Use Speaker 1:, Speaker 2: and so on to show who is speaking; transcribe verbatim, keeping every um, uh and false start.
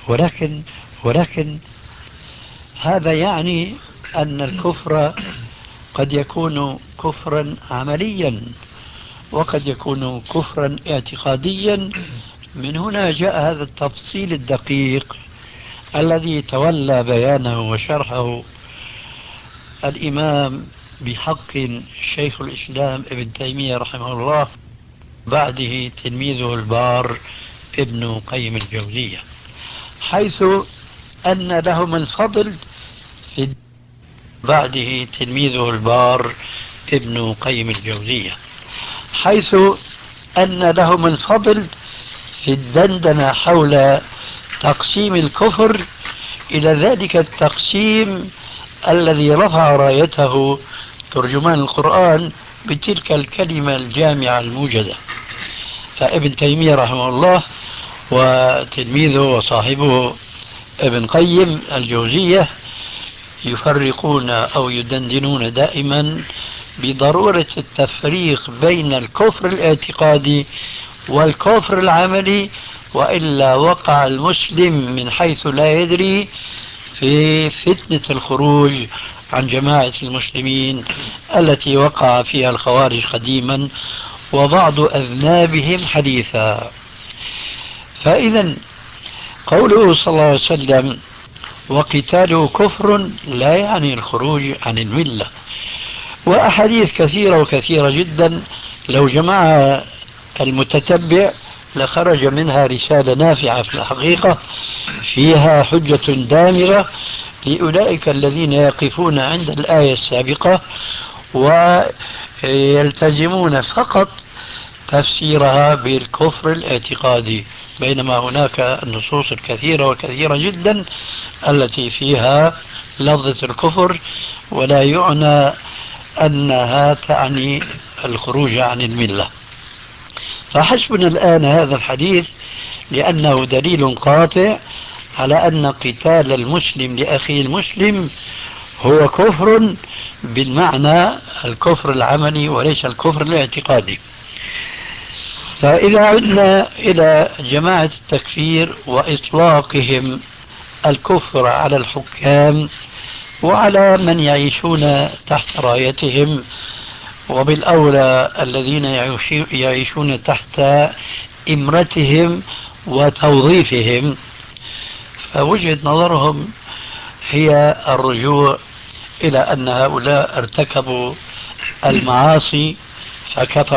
Speaker 1: ولكن ولكن هذا يعني أن الكفر قد يكون كفرا عمليا وقد يكون كفرا اعتقاديا. من هنا جاء هذا التفصيل الدقيق الذي تولى بيانه وشرحه الإمام بحق شيخ الإسلام ابن تيمية رحمه الله، بعده تلميذه البار ابن قيم الجوزية، حيث أن لهم الفضل في بعده تلميذه البار ابن قيم الجوزية حيث أن لهم الفضل في الدندنة حول تقسيم الكفر إلى ذلك التقسيم الذي رفع رايته ترجمان القرآن بتلك الكلمة الجامعة الموجزة. فابن تيمية رحمه الله وتلميذه وصاحبه ابن قيم الجوزية يفرقون أو يدندنون دائما بضرورة التفريق بين الكفر الاعتقادي والكفر العملي، وإلا وقع المسلم من حيث لا يدري في فتنة الخروج عن جماعة المسلمين التي وقع فيها الخوارج قديما وبعض أذنابهم حديثا. فإذا قوله صلى الله عليه وسلم وقتاله كفر لا يعني الخروج عن الملة، وأحاديث كثيرة وكثيرة جدا لو جمعها المتتبع لخرج منها رسالة نافعة في الحقيقة فيها حجة دامرة لأولئك الذين يقفون عند الآية السابقة ويلتزمون فقط تفسيرها بالكفر الاعتقادي، بينما هناك النصوص الكثيرة وكثيرة جدا التي فيها لفظة الكفر ولا يعنى أنها تعني الخروج عن الملة. فحسبنا الآن هذا الحديث لأنه دليل قاطع على أن قتال المسلم لأخيه المسلم هو كفر بالمعنى الكفر العملي وليس الكفر الاعتقادي. فإذا عدنا إلى جماعة التكفير وإطلاقهم الكفر على الحكام وعلى من يعيشون تحت رايتهم، وبالأولى الذين يعيشون تحت إمرتهم وتوظيفهم، فوجهة نظرهم هي الرجوع إلى أن هؤلاء ارتكبوا المعاصي فكفروا